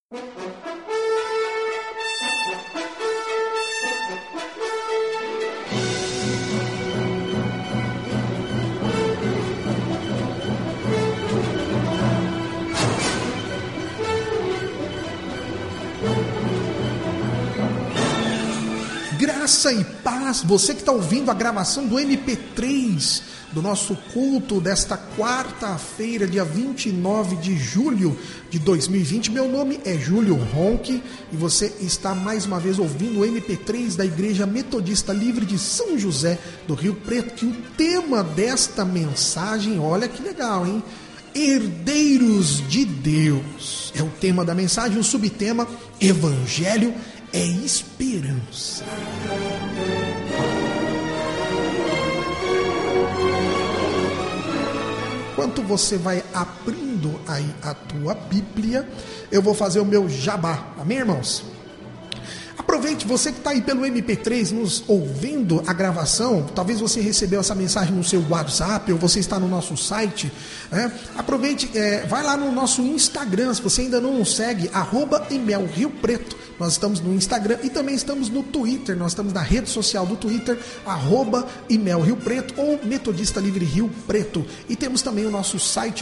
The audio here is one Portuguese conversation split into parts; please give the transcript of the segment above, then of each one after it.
Graça e paz, você que está ouvindo a gravação do MP3 do nosso culto desta quarta-feira, dia 29 de julho de 2020. Meu nome é Júlio Ronque e você está mais uma vez ouvindo o MP3 da Igreja Metodista Livre de São José do Rio Preto, que o tema desta mensagem, olha que legal, hein? Herdeiros de Deus é o tema da mensagem, o subtema Evangelho é esperança. Enquanto você vai abrindo aí a tua Bíblia, eu vou fazer o meu jabá, amém, irmãos? Aproveite, você que está aí pelo MP3 nos ouvindo a gravação, talvez você recebeu essa mensagem no seu WhatsApp ou você está no nosso site, né? Aproveite, vai lá no nosso Instagram, se você ainda não nos segue, @imelriopreto. Nós estamos no Instagram e também estamos no Twitter, nós estamos na rede social do Twitter, @imelriopreto ou Metodista Livre Rio Preto. E temos também o nosso site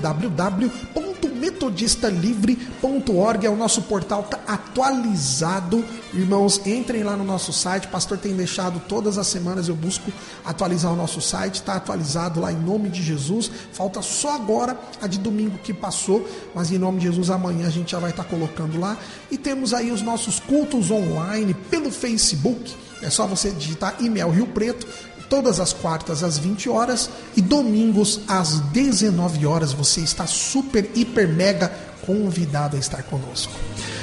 www.metodistalivre.org, é o nosso portal, está atualizado. Irmãos, entrem lá no nosso site, o pastor tem deixado todas as semanas, eu busco atualizar o nosso site, está atualizado lá em nome de Jesus, falta só agora a de domingo que passou, mas em nome de Jesus amanhã a gente já vai estar colocando lá. E temos aí os nossos cultos online pelo Facebook, é só você digitar Imel Rio Preto, todas as quartas às 20 horas e domingos às 19 horas, você está super, hiper, mega convidado a estar conosco.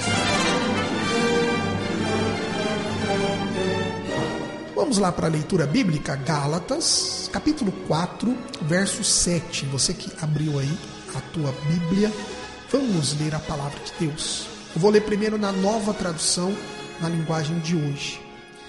Vamos lá para a leitura bíblica, Gálatas, capítulo 4, verso 7. Você que abriu aí a tua Bíblia, vamos ler a palavra de Deus. Eu vou ler primeiro na Nova Tradução, na linguagem de hoje.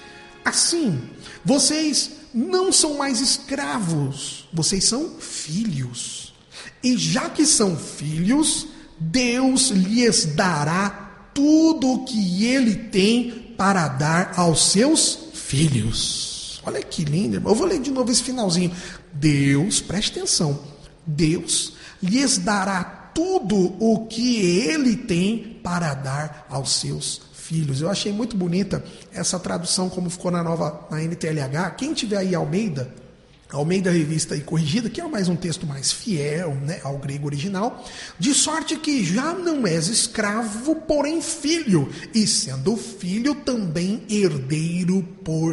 Assim, vocês não são mais escravos, vocês são filhos. E já que são filhos, Deus lhes dará tudo o que Ele tem para dar aos seus filhos. Olha que lindo, irmão. Eu vou ler de novo esse finalzinho. Deus, preste atenção, Deus lhes dará tudo o que Ele tem para dar aos seus filhos. Eu achei muito bonita essa tradução, como ficou na NTLH. Quem tiver aí Almeida Revista e Corrigida, que é mais um texto mais fiel, né, ao grego original, de sorte que já não és escravo, porém filho, e sendo filho também herdeiro por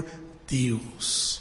Deus.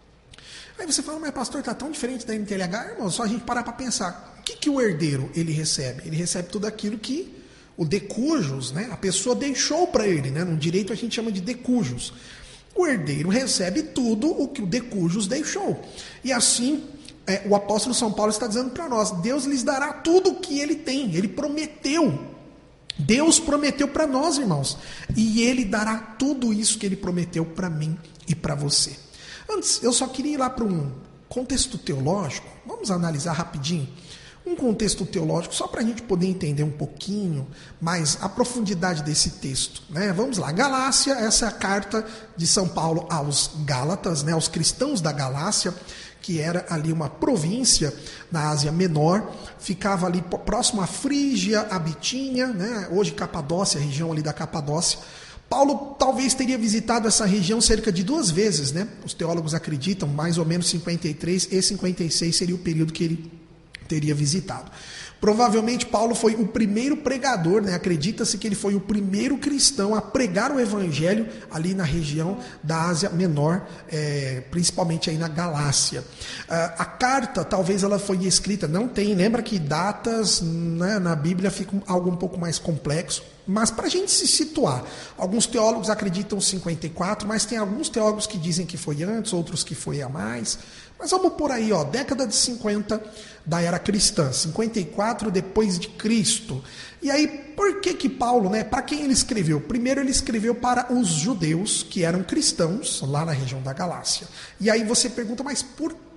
Aí você fala, mas pastor, está tão diferente da NTLH, irmão, só a gente parar para pensar, o que o herdeiro ele recebe? Ele recebe tudo aquilo que o decujus, né, a pessoa deixou para ele, né, no direito a gente chama de decujus. O herdeiro recebe tudo o que o decujus deixou. E assim, o apóstolo São Paulo está dizendo para nós, Deus lhes dará tudo o que Ele tem. Ele prometeu. Deus prometeu para nós, irmãos. E Ele dará tudo isso que Ele prometeu para mim e para você. Antes, eu só queria ir lá para um contexto teológico. Vamos analisar rapidinho. Um contexto teológico, só para a gente poder entender um pouquinho mais a profundidade desse texto, né? Vamos lá, Galácia, essa é a carta de São Paulo aos Gálatas, né? Aos cristãos da Galácia, que era ali uma província na Ásia Menor, ficava ali próximo à Frígia, a Bitínia, né? Hoje Capadócia, a região ali da Capadócia. Paulo talvez teria visitado essa região cerca de 2 vezes, né? Os teólogos acreditam, mais ou menos 53 e 56 seria o período que ele teria visitado. Provavelmente Paulo foi o primeiro pregador, né? Acredita-se que ele foi o primeiro cristão a pregar o evangelho ali na região da Ásia Menor, principalmente aí na Galácia. A carta, talvez ela foi escrita, não tem, lembra que datas, né, na Bíblia fica algo um pouco mais complexo, mas para a gente se situar, alguns teólogos acreditam 54, mas tem alguns teólogos que dizem que foi antes, outros que foi a mais. Mas vamos por aí, ó, década de 50 da era cristã, 54 depois de Cristo. E aí, por que Paulo, né, para quem ele escreveu? Primeiro ele escreveu para os judeus que eram cristãos lá na região da Galácia. E aí você pergunta, mas por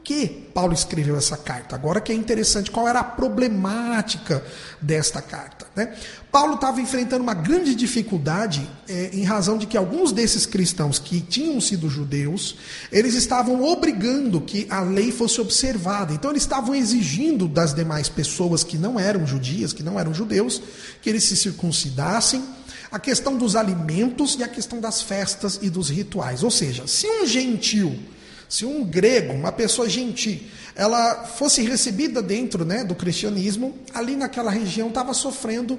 que Paulo escreveu essa carta. Agora que é interessante, qual era a problemática desta carta, né? Paulo estava enfrentando uma grande dificuldade em razão de que alguns desses cristãos que tinham sido judeus, eles estavam obrigando que a lei fosse observada. Então eles estavam exigindo das demais pessoas que não eram judias, que não eram judeus, que eles se circuncidassem, a questão dos alimentos e a questão das festas e dos rituais. Ou seja, se um gentil, se um grego, uma pessoa gentil, ela fosse recebida dentro, né, do cristianismo, ali naquela região estava sofrendo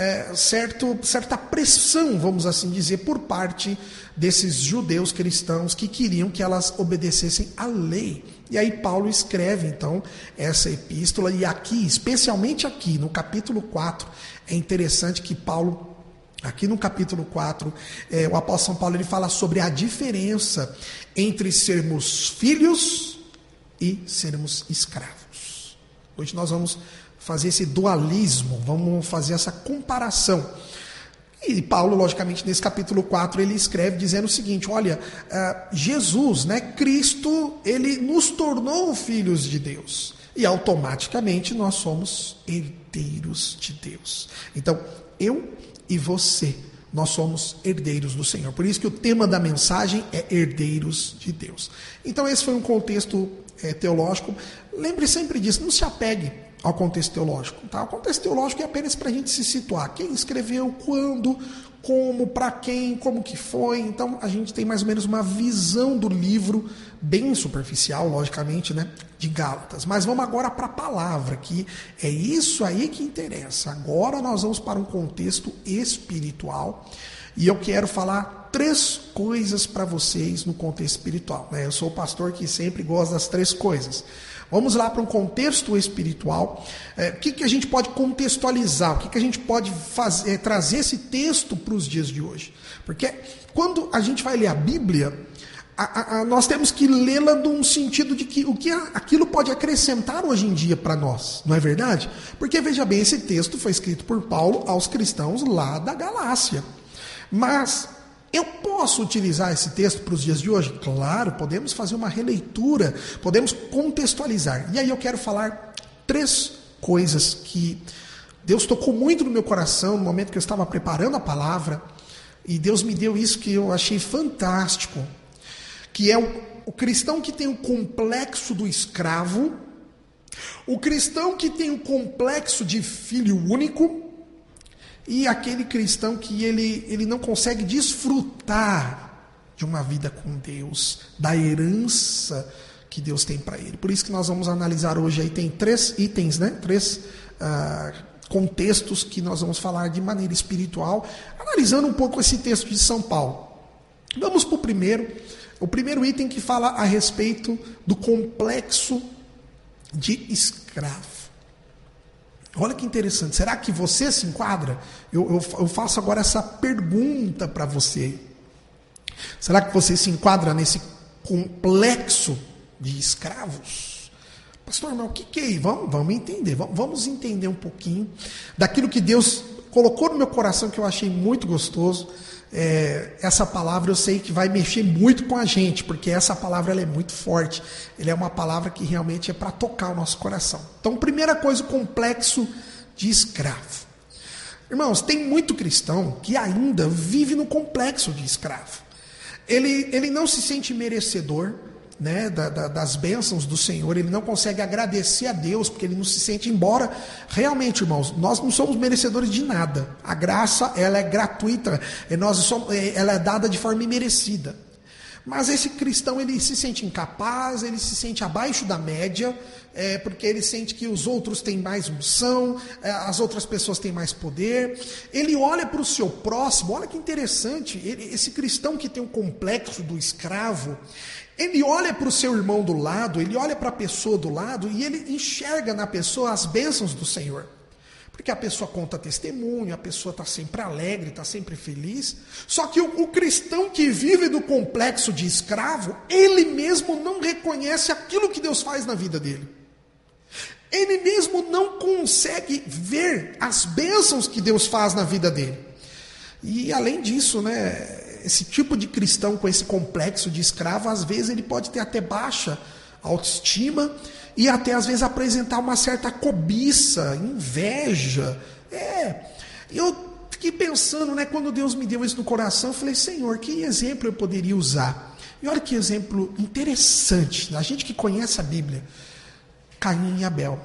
certa pressão, vamos assim dizer, por parte desses judeus cristãos que queriam que elas obedecessem à lei. E aí Paulo escreve, então, essa epístola, e aqui, especialmente aqui, no capítulo 4, é interessante que Paulo... Aqui no capítulo 4, o apóstolo São Paulo ele fala sobre a diferença entre sermos filhos e sermos escravos. Hoje nós vamos fazer esse dualismo, vamos fazer essa comparação. E Paulo, logicamente, nesse capítulo 4, ele escreve dizendo o seguinte, olha, Jesus, né, Cristo, ele nos tornou filhos de Deus. E automaticamente nós somos herdeiros de Deus. Então, eu e você, nós somos herdeiros do Senhor. Por isso que o tema da mensagem é herdeiros de Deus. Então esse foi um contexto teológico. Lembre sempre disso, não se apegue ao contexto teológico. Tá? O contexto teológico é apenas para a gente se situar. Quem escreveu, quando, como, para quem, como que foi. Então a gente tem mais ou menos uma visão do livro, bem superficial, logicamente, né, de Gálatas. Mas vamos agora para a palavra, que é isso aí que interessa. Agora nós vamos para um contexto espiritual. E eu quero falar 3 coisas para vocês no contexto espiritual. Né? Eu sou o pastor que sempre gosta das 3 coisas. Vamos lá para um contexto espiritual. O que a gente pode contextualizar? O que a gente pode fazer, trazer esse texto para os dias de hoje? Porque quando a gente vai ler a Bíblia, nós temos que lê-la num sentido de que aquilo pode acrescentar hoje em dia para nós, não é verdade? Porque, veja bem, esse texto foi escrito por Paulo aos cristãos lá da Galácia. Mas eu posso utilizar esse texto para os dias de hoje? Claro, podemos fazer uma releitura, podemos contextualizar. E aí eu quero falar 3 coisas que Deus tocou muito no meu coração no momento que eu estava preparando a palavra, e Deus me deu isso que eu achei fantástico, que é o cristão que tem o complexo do escravo, o cristão que tem o complexo de filho único, e aquele cristão que ele não consegue desfrutar de uma vida com Deus, da herança que Deus tem para ele. Por isso que nós vamos analisar hoje, aí tem 3 itens, né? 3 contextos que nós vamos falar de maneira espiritual, analisando um pouco esse texto de São Paulo. Vamos para o primeiro item que fala a respeito do complexo de escravo. Olha que interessante, será que você se enquadra? Eu faço agora essa pergunta para você. Será que você se enquadra nesse complexo de escravos? Pastor, mas o que é isso? Vamos entender, vamos entender um pouquinho daquilo que Deus colocou no meu coração, que eu achei muito gostoso. Essa palavra eu sei que vai mexer muito com a gente, porque essa palavra ela é muito forte, ela é uma palavra que realmente é para tocar o nosso coração. Então, primeira coisa, o complexo de escravo. Irmãos, tem muito cristão que ainda vive no complexo de escravo. Ele não se sente merecedor, né, das bênçãos do Senhor, ele não consegue agradecer a Deus, porque ele não se sente, embora realmente, irmãos, nós não somos merecedores de nada, a graça ela é gratuita, ela é dada de forma imerecida, mas esse cristão ele se sente incapaz, ele se sente abaixo da média, porque ele sente que os outros têm mais unção, as outras pessoas têm mais poder, ele olha para o seu próximo, olha que interessante, esse cristão que tem um complexo do escravo, ele olha para o seu irmão do lado, ele olha para a pessoa do lado e ele enxerga na pessoa as bênçãos do Senhor. Porque a pessoa conta testemunho, a pessoa está sempre alegre, está sempre feliz. Só que o cristão que vive do complexo de escravo, ele mesmo não reconhece aquilo que Deus faz na vida dele. Ele mesmo não consegue ver as bênçãos que Deus faz na vida dele. E além disso, né, esse tipo de cristão com esse complexo de escravo, às vezes ele pode ter até baixa autoestima e até às vezes apresentar uma certa cobiça, inveja. Eu fiquei pensando, né, quando Deus me deu isso no coração, eu falei, Senhor, que exemplo eu poderia usar? E olha que exemplo interessante, a gente que conhece a Bíblia, Caim e Abel.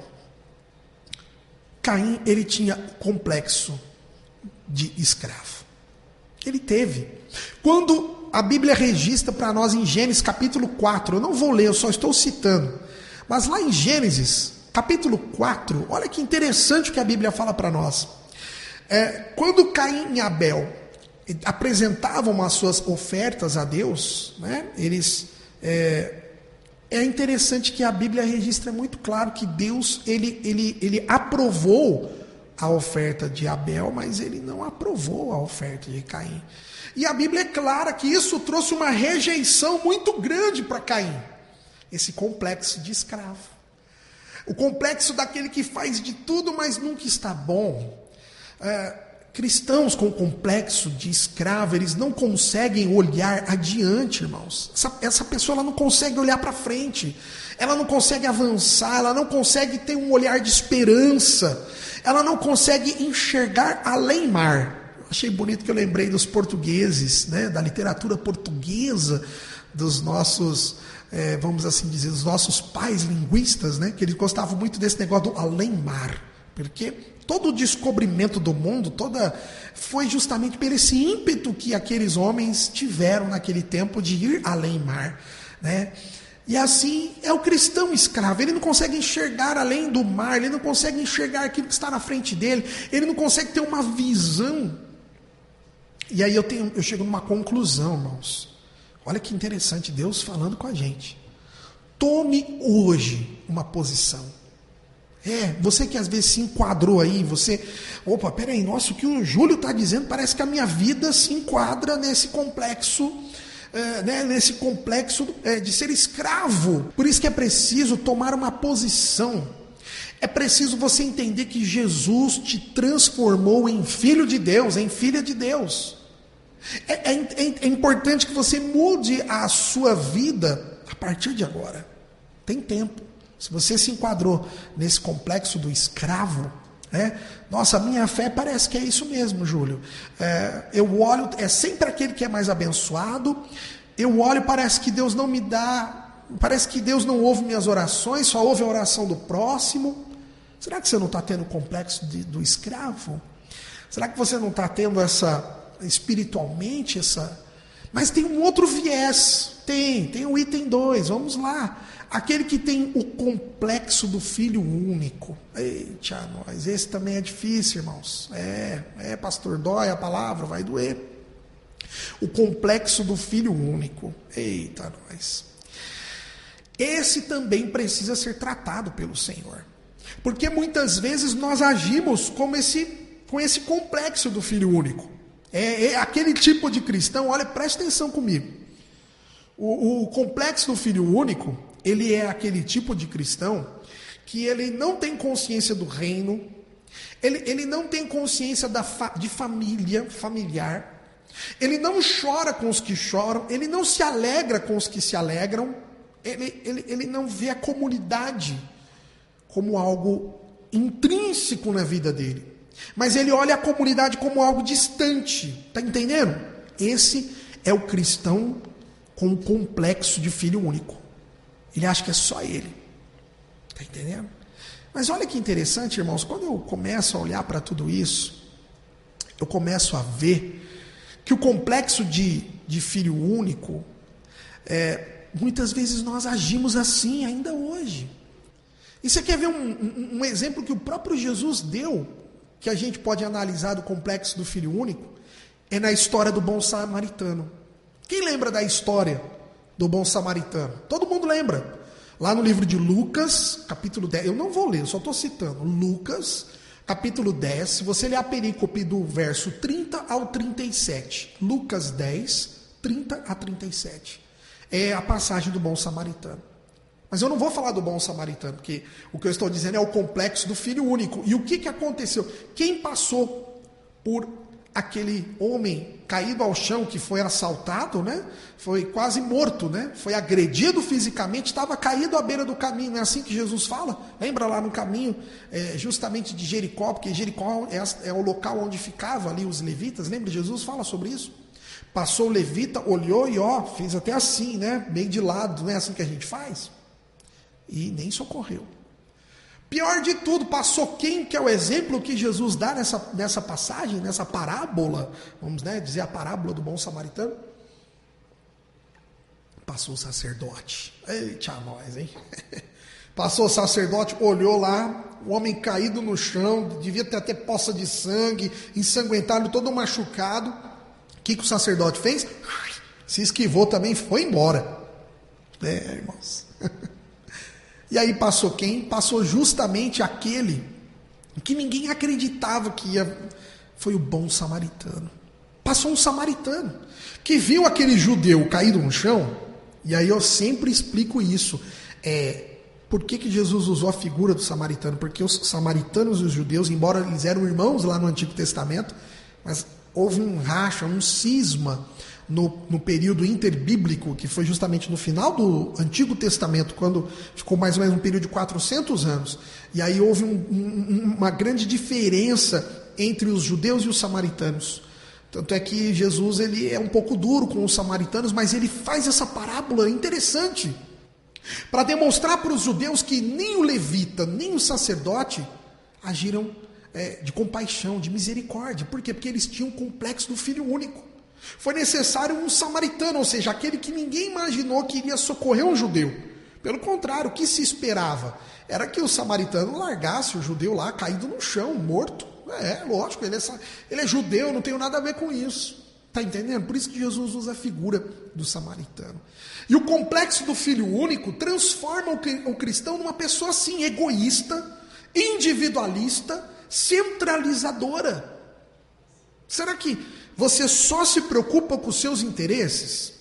Caim, ele tinha complexo de escravo. Ele teve. Quando a Bíblia registra para nós em Gênesis capítulo 4, eu não vou ler, eu só estou citando, mas lá em Gênesis capítulo 4, olha que interessante o que a Bíblia fala para nós. Quando Caim e Abel apresentavam as suas ofertas a Deus, né, é interessante que a Bíblia registra muito claro que Deus ele aprovou a oferta de Abel, mas ele não aprovou a oferta de Caim. E a Bíblia é clara que isso trouxe uma rejeição muito grande para Caim. Esse complexo de escravo. O complexo daquele que faz de tudo, mas nunca está bom. Cristãos com complexo de escravo, eles não conseguem olhar adiante, irmãos. Essa pessoa ela não consegue olhar para frente, ela não consegue avançar, ela não consegue ter um olhar de esperança, ela não consegue enxergar além mar. Achei bonito que eu lembrei dos portugueses, né, da literatura portuguesa, dos nossos, vamos assim dizer, dos nossos pais linguistas, né, que eles gostavam muito desse negócio do além mar, porque todo o descobrimento do mundo, foi justamente por esse ímpeto que aqueles homens tiveram naquele tempo de ir além mar, né? E assim é o cristão escravo, ele não consegue enxergar além do mar, ele não consegue enxergar aquilo que está na frente dele, ele não consegue ter uma visão. E aí eu chego numa conclusão, irmãos. Olha que interessante, Deus falando com a gente. Tome hoje uma posição. Você que às vezes se enquadrou aí, peraí, nossa, o que o Júlio está dizendo parece que a minha vida se enquadra nesse complexo, de ser escravo. Por isso que é preciso tomar uma posição. É preciso você entender que Jesus te transformou em filho de Deus, em filha de Deus. É importante que você mude a sua vida a partir de agora. Tem tempo. Se você se enquadrou nesse complexo do escravo, nossa, a minha fé parece que é isso mesmo, Júlio. Eu olho, é sempre aquele que é mais abençoado. Eu olho, parece que Deus não me dá, parece que Deus não ouve minhas orações, só ouve a oração do próximo. Será que você não está tendo o complexo do escravo? Será que você não está tendo espiritualmente. Mas tem um outro viés. Tem o item 2, vamos lá. Aquele que tem o complexo do filho único. Eita, nós, esse também é difícil, irmãos. Pastor, dói a palavra, vai doer. O complexo do filho único. Eita, nós. Esse também precisa ser tratado pelo Senhor. Porque muitas vezes nós agimos com esse complexo do filho único. Aquele tipo de cristão, olha, presta atenção comigo. O complexo do filho único, ele é aquele tipo de cristão que ele não tem consciência do reino, ele não tem consciência de familiar, ele não chora com os que choram, ele não se alegra com os que se alegram, ele não vê a comunidade como algo intrínseco na vida dele, mas ele olha a comunidade como algo distante, está entendendo? Esse é o cristão com o complexo de filho único. Ele acha que é só ele. Está entendendo? Mas olha que interessante, irmãos, quando eu começo a olhar para tudo isso, eu começo a ver que o complexo de filho único, muitas vezes nós agimos assim ainda hoje. E você quer ver um exemplo que o próprio Jesus deu, que a gente pode analisar do complexo do filho único? É na história do bom samaritano. Quem lembra da história do bom samaritano? Todo mundo lembra. Lá no livro de Lucas, capítulo 10, eu não vou ler, eu só estou citando. Lucas, capítulo 10, se você ler a perícope do verso 30 ao 37. Lucas 10, 30 a 37. É a passagem do bom samaritano. Mas eu não vou falar do bom samaritano, porque o que eu estou dizendo é o complexo do filho único. E o que aconteceu? Quem passou por aquele homem caído ao chão que foi assaltado, né? Foi quase morto, né? Foi agredido fisicamente, estava caído à beira do caminho. Não é assim que Jesus fala? Lembra lá no caminho, justamente de Jericó, porque Jericó é o local onde ficavam ali os levitas. Lembra? Jesus fala sobre isso. Passou o levita, olhou e fez até assim, né? Meio de lado, não é assim que a gente faz? E nem socorreu. Pior de tudo, passou quem que é o exemplo que Jesus dá nessa passagem, nessa parábola, vamos, né, dizer a parábola do bom samaritano? Passou o sacerdote. Eita nós, hein? Passou o sacerdote, olhou lá, o homem caído no chão, devia ter até poça de sangue, ensanguentado, todo machucado. O que o sacerdote fez? Se esquivou também, foi embora. Irmãos. E aí passou quem? Passou justamente aquele que ninguém acreditava que ia. Foi o bom samaritano. Passou um samaritano que viu aquele judeu caído no chão. E aí eu sempre explico isso. Por que Jesus usou a figura do samaritano? Porque os samaritanos e os judeus, embora eles eram irmãos lá no Antigo Testamento, mas houve um racha, um cisma no período interbíblico, que foi justamente no final do Antigo Testamento, quando ficou mais ou menos um período de 400 anos. E aí houve uma grande diferença entre os judeus e os samaritanos. Tanto é que Jesus ele é um pouco duro com os samaritanos, mas ele faz essa parábola interessante para demonstrar para os judeus que nem o levita, nem o sacerdote agiram de compaixão, de misericórdia. Por quê? Porque eles tinham o complexo do filho único. Foi necessário um samaritano, ou seja, aquele que ninguém imaginou que iria socorrer um judeu. Pelo contrário, o que se esperava era que o samaritano largasse o judeu lá, caído no chão, morto. Lógico, ele é judeu, não tem nada a ver com isso. Está entendendo? Por isso que Jesus usa a figura do samaritano. E o complexo do filho único transforma o cristão numa pessoa assim, egoísta, individualista, centralizadora. Será que você só se preocupa com os seus interesses?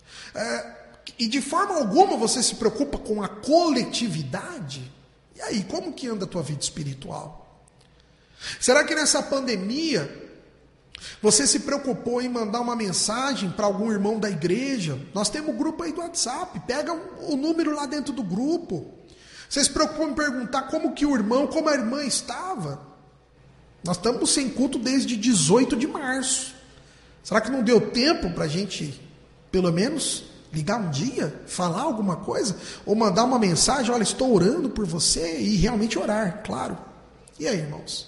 E de forma alguma você se preocupa com a coletividade? E aí, como que anda a tua vida espiritual? Será que nessa pandemia você se preocupou em mandar uma mensagem para algum irmão da igreja? Nós temos um grupo aí do WhatsApp, pega o número lá dentro do grupo. Você se preocupou em perguntar como que o irmão, como a irmã estava? Nós estamos sem culto desde 18 de março. Será que não deu tempo para a gente, pelo menos, ligar um dia, falar alguma coisa? Ou mandar uma mensagem, olha, estou orando por você, e realmente orar, claro. E aí, irmãos?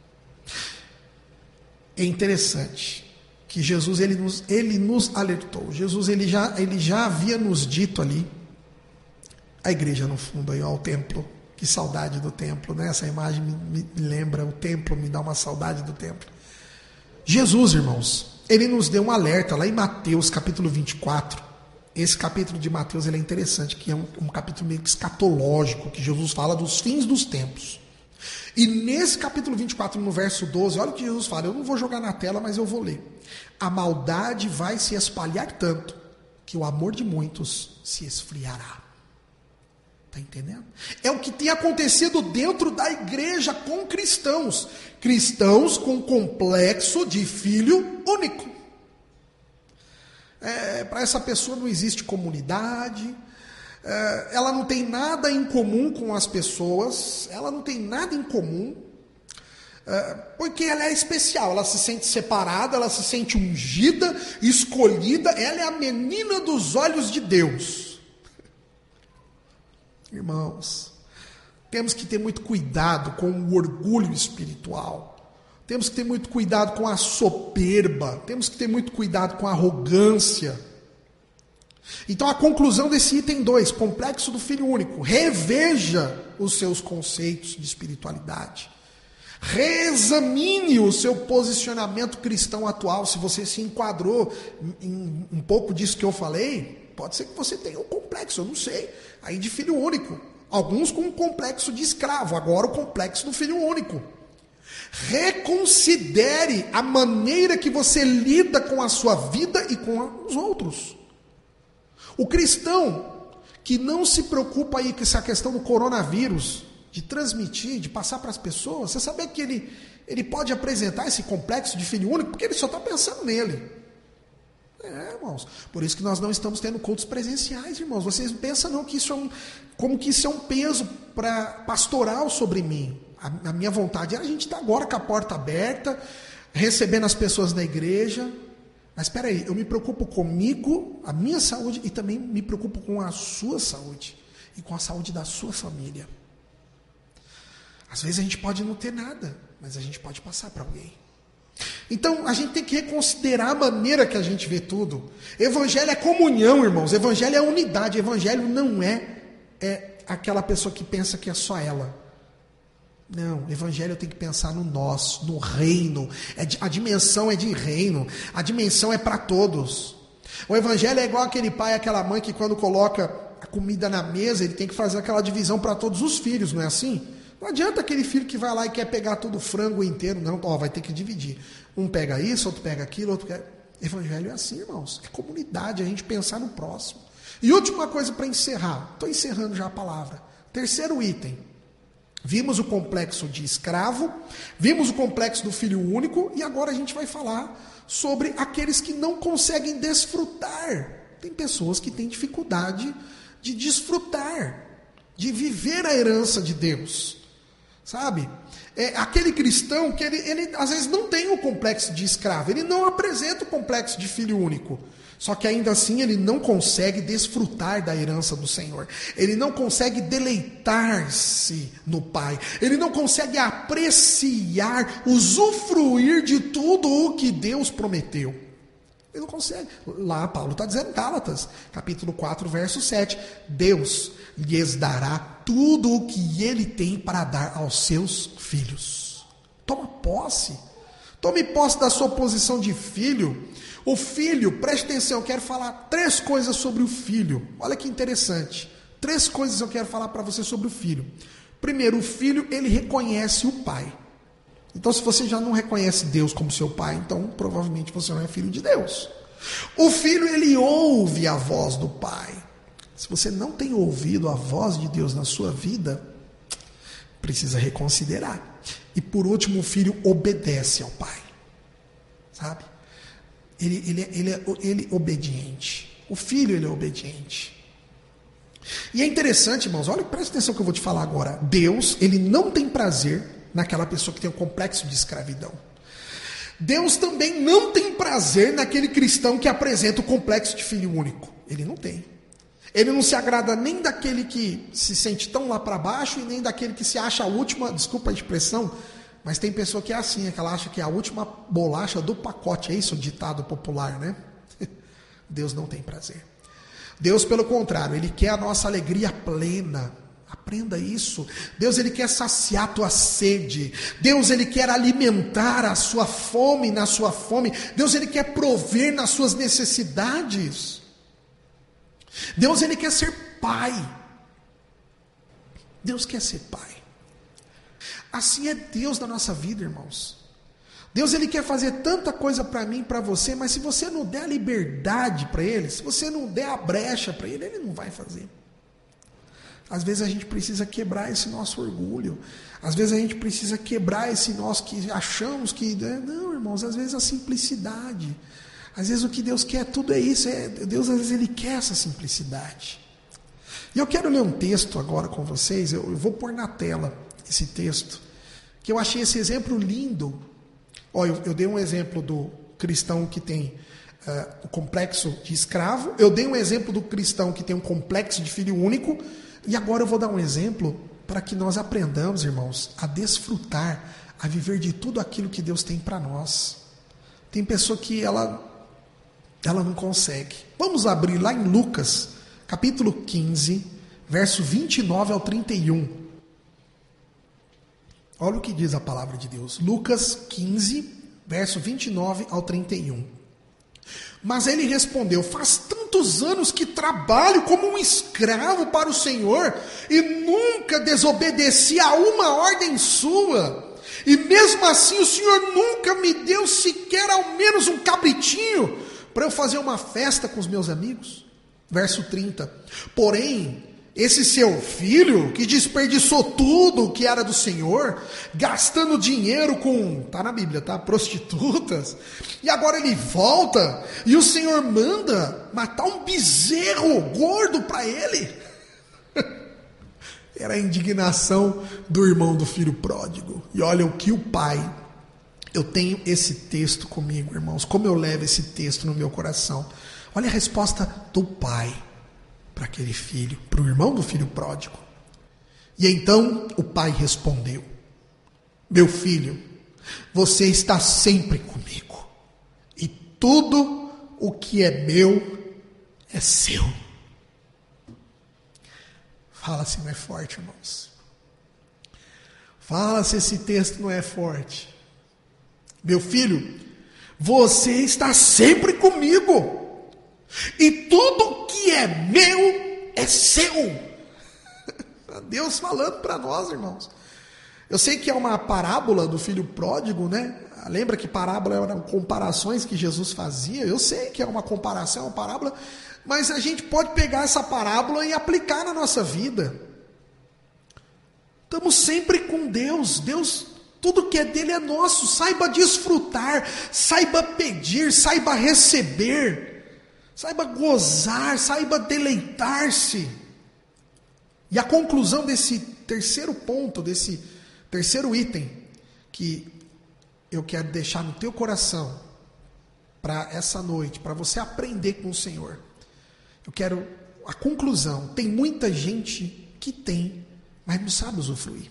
É interessante que Jesus ele nos alertou. Jesus ele já havia nos dito ali, a igreja no fundo, aí, o templo. Que saudade do templo, né? Essa imagem me lembra o templo, me dá uma saudade do templo. Jesus, irmãos, ele nos deu um alerta lá em Mateus capítulo 24. Esse capítulo de Mateus ele é interessante, que é um capítulo meio escatológico, que Jesus fala dos fins dos tempos. E nesse capítulo 24, no verso 12, olha o que Jesus fala. Eu não vou jogar na tela, mas eu vou ler. A maldade vai se espalhar tanto que o amor de muitos se esfriará. Está entendendo? É o que tem acontecido dentro da igreja com cristãos. Cristãos com complexo de filho único. Para essa pessoa não existe comunidade. Ela não tem nada em comum com as pessoas. Ela não tem nada em comum. Porque ela é especial. Ela se sente separada, ela se sente ungida, escolhida. Ela é a menina dos olhos de Deus. Irmãos, temos que ter muito cuidado com o orgulho espiritual. Temos que ter muito cuidado com a soberba. Temos que ter muito cuidado com a arrogância. Então a conclusão desse item 2, complexo do filho único. Reveja os seus conceitos de espiritualidade. Reexamine o seu posicionamento cristão atual. Se você se enquadrou em um pouco disso que eu falei, pode ser que você tenha um complexo, eu não sei, aí de filho único. Alguns com um complexo de escravo, agora o complexo do filho único. Reconsidere a maneira que você lida com a sua vida e com os outros. O cristão que não se preocupa aí com essa questão do coronavírus, de transmitir, de passar para as pessoas, você sabe que ele pode apresentar esse complexo de filho único porque ele só está pensando nele. Irmãos, por isso que nós não estamos tendo cultos presenciais, irmãos. Vocês não pensam não que isso como que isso é um peso pastoral sobre mim. A minha vontade é a gente estar agora com a porta aberta, recebendo as pessoas na igreja. Mas espera aí, eu me preocupo comigo, a minha saúde, e também me preocupo com a sua saúde e com a saúde da sua família. Às vezes a gente pode não ter nada, mas a gente pode passar para alguém. Então a gente tem que reconsiderar a maneira que a gente vê tudo. Evangelho é comunhão, irmãos. Evangelho é unidade. Evangelho não é aquela pessoa que pensa que é só ela. Não, evangelho tem que pensar no nós, no reino. A dimensão é de reino. A dimensão é para todos. O evangelho é igual aquele pai, aquela mãe que quando coloca a comida na mesa, ele tem que fazer aquela divisão para todos os filhos, não é assim? Não adianta aquele filho que vai lá e quer pegar todo o frango inteiro, não, vai ter que dividir. Um pega isso, outro pega aquilo, outro pega... Evangelho é assim, irmãos, é comunidade, a gente pensar no próximo. E última coisa para encerrar, estou encerrando já a palavra. Terceiro item, vimos o complexo de escravo, vimos o complexo do filho único, e agora a gente vai falar sobre aqueles que não conseguem desfrutar. Tem pessoas que têm dificuldade de desfrutar, de viver a herança de Deus. Sabe? Aquele cristão que ele às vezes não tem o complexo de escravo, ele não apresenta o complexo de filho único, só que ainda assim ele não consegue desfrutar da herança do Senhor, ele não consegue deleitar-se no Pai, ele não consegue apreciar, usufruir de tudo o que Deus prometeu. Ele não consegue. Lá Paulo está dizendo em Gálatas, capítulo 4, verso 7. Deus lhes dará tudo o que ele tem para dar aos seus filhos. Toma posse. Tome posse da sua posição de filho. O filho, preste atenção, eu quero falar 3 coisas sobre o filho. Olha que interessante. 3 coisas eu quero falar para você sobre o filho. Primeiro, o filho, ele reconhece o pai. Então, se você já não reconhece Deus como seu pai, então provavelmente você não é filho de Deus. O filho, ele ouve a voz do pai. Se você não tem ouvido a voz de Deus na sua vida, precisa reconsiderar. E por último, o filho obedece ao pai. Sabe? Ele é obediente. O filho, ele é obediente. E é interessante, irmãos, olha, presta atenção que eu vou te falar agora. Deus, ele não tem prazer naquela pessoa que tem um complexo de escravidão. Deus também não tem prazer naquele cristão que apresenta o complexo de filho único. Ele não tem. Ele não se agrada nem daquele que se sente tão lá para baixo e nem daquele que se acha a última, desculpa a expressão, mas tem pessoa que é assim, que ela acha que é a última bolacha do pacote. É isso o ditado popular, né? Deus não tem prazer. Deus, pelo contrário, ele quer a nossa alegria plena. Aprenda isso. Deus, ele quer saciar a tua sede. Deus, ele quer alimentar a sua fome na sua fome. Deus, ele quer prover nas suas necessidades. Deus, ele quer ser pai. Deus quer ser pai. Assim é Deus na nossa vida, irmãos. Deus, ele quer fazer tanta coisa para mim e para você, mas se você não der a liberdade para ele, se você não der a brecha para ele, ele não vai fazer. Às vezes a gente precisa quebrar esse nosso orgulho. Às vezes a gente precisa quebrar esse nosso que achamos que... Não, irmãos, às vezes a simplicidade. Às vezes o que Deus quer, tudo é isso. Deus, às vezes, ele quer essa simplicidade. E eu quero ler um texto agora com vocês. Eu vou pôr na tela esse texto, que eu achei esse exemplo lindo. Eu dei um exemplo do cristão que tem o complexo de escravo. Eu dei um exemplo do cristão que tem um complexo de filho único. E agora eu vou dar um exemplo para que nós aprendamos, irmãos, a desfrutar, a viver de tudo aquilo que Deus tem para nós. Tem pessoa que ela não consegue. Vamos abrir lá em Lucas, capítulo 15, verso 29 ao 31. Olha o que diz a palavra de Deus. Lucas 15, verso 29 ao 31. Mas ele respondeu: faz tantos anos que trabalho como um escravo para o Senhor e nunca desobedeci a uma ordem sua. E mesmo assim o Senhor nunca me deu sequer ao menos um cabritinho para eu fazer uma festa com os meus amigos. Verso 30. Porém, Esse seu filho que desperdiçou tudo que era do Senhor, gastando dinheiro com, tá na Bíblia, tá? Prostitutas. E agora ele volta e o Senhor manda matar um bezerro gordo para ele. Era a indignação do irmão do filho pródigo. E olha o que o pai... Eu tenho esse texto comigo, irmãos. Como eu levo esse texto no meu coração. Olha a resposta do pai para aquele filho, para o irmão do filho pródigo. E então o pai respondeu: meu filho, você está sempre comigo. E tudo o que é meu é seu. Fala se não é forte, irmãos. Fala se esse texto não é forte. Meu filho, você está sempre comigo. E tudo que é meu é seu. Deus falando para nós, irmãos. Eu sei que é uma parábola do filho pródigo, né? Lembra que parábola eram comparações que Jesus fazia? Eu sei que é uma comparação, uma parábola. Mas a gente pode pegar essa parábola e aplicar na nossa vida. Estamos sempre com Deus. Deus, tudo que é dele é nosso. Saiba desfrutar, saiba pedir, saiba receber, saiba gozar, saiba deleitar-se. E a conclusão desse terceiro ponto, desse terceiro item, que eu quero deixar no teu coração, para essa noite, para você aprender com o Senhor. Eu quero a conclusão. Tem muita gente que tem, mas não sabe usufruir.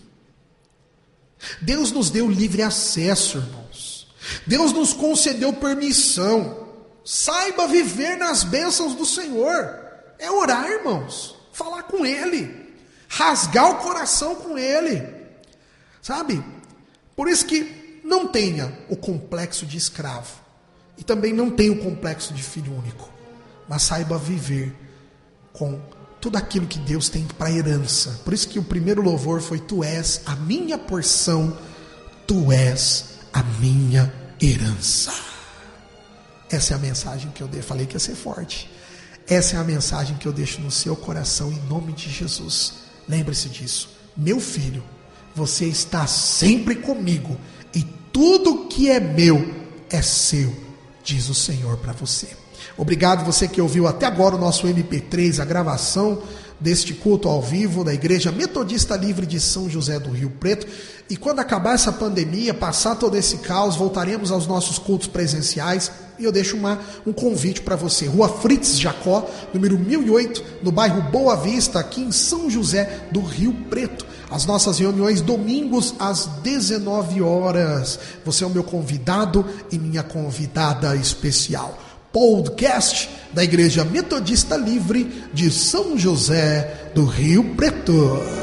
Deus nos deu livre acesso, irmãos. Deus nos concedeu permissão. Saiba viver nas bênçãos do Senhor. É orar, irmãos. Falar com Ele. Rasgar o coração com Ele. Sabe? Por isso que não tenha o complexo de escravo. E também não tenha o complexo de filho único. Mas saiba viver com tudo aquilo que Deus tem para herança. Por isso que o primeiro louvor foi: Tu és a minha porção, Tu és a minha herança. Essa é a mensagem que eu dei. Falei que ia ser forte. Essa é a mensagem que eu deixo no seu coração em nome de Jesus. Lembre-se disso. Meu filho, você está sempre comigo e tudo que é meu é seu, diz o Senhor para você. Obrigado você que ouviu até agora o nosso MP3, a gravação deste culto ao vivo da Igreja Metodista Livre de São José do Rio Preto. E quando acabar essa pandemia, passar todo esse caos, voltaremos aos nossos cultos presenciais. E eu deixo um convite para você. Rua Fritz Jacó, número 1008, no bairro Boa Vista, aqui em São José do Rio Preto. As nossas reuniões domingos às 19 horas. Você é o meu convidado e minha convidada especial. Podcast da Igreja Metodista Livre de São José do Rio Preto.